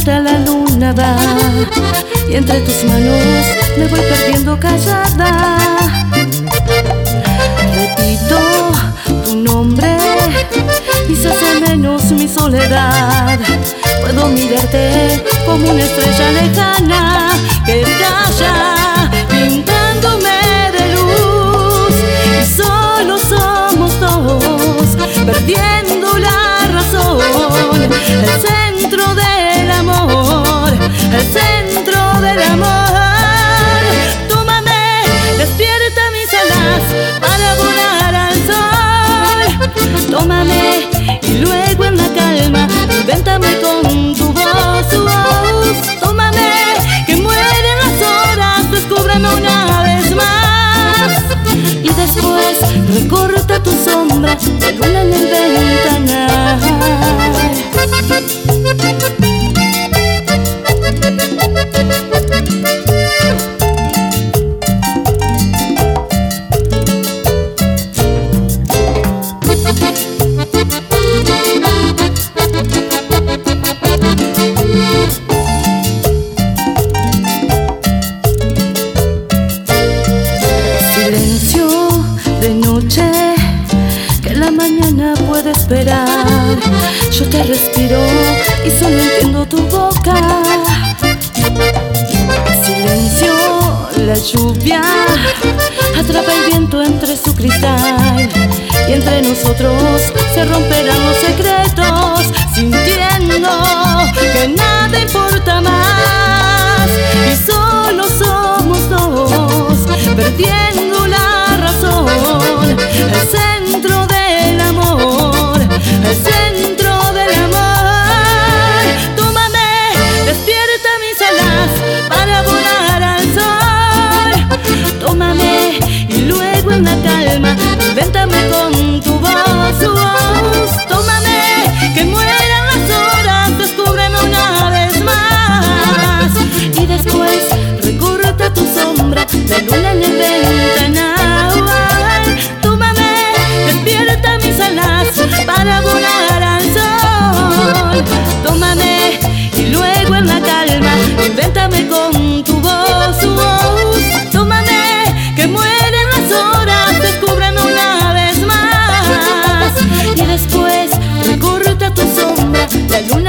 mirada la luna va y entre tus manos me voy perdiendo callada. Repito tu nombre y se hace menos mi soledad. Puedo mirarte como una estrella lejana que estalla pintándome de luz. Y solo somos dos, perdiendo la razón. El centro del amor, el centro del amor. Tómame, despierta mis alas para volar al sol. Tómame y luego en la calma invéntame con tu voz, tómame, que mueren las horas, descúbreme una vez más. Y después recorta tu sombra de luna en el ventanal. De noche, que la mañana puede esperar. Yo te respiro y solo entiendo tu boca. Silencio, la lluvia atrapa el viento entre su cristal. Y entre nosotros se romperán los secretos, sintiendo que nada importa más. Y solo somos dos, perdiendo la razón. El centro del amor, el centro del amor. Tómame, despierta mis alas para volar al sol. Tómame y luego en la calma invéntame con tu voz, tómame, que mueran las horas, descúbreme una vez más. Y después recorta tu sombra, la luna en el ventanal. Tómame, despierta mis alas para volar al sol. Tómame y luego en la calma invéntame con tu voz, tómame, que mueren las horas, descúbreme una vez más. Y después recorta tu sombra, la luna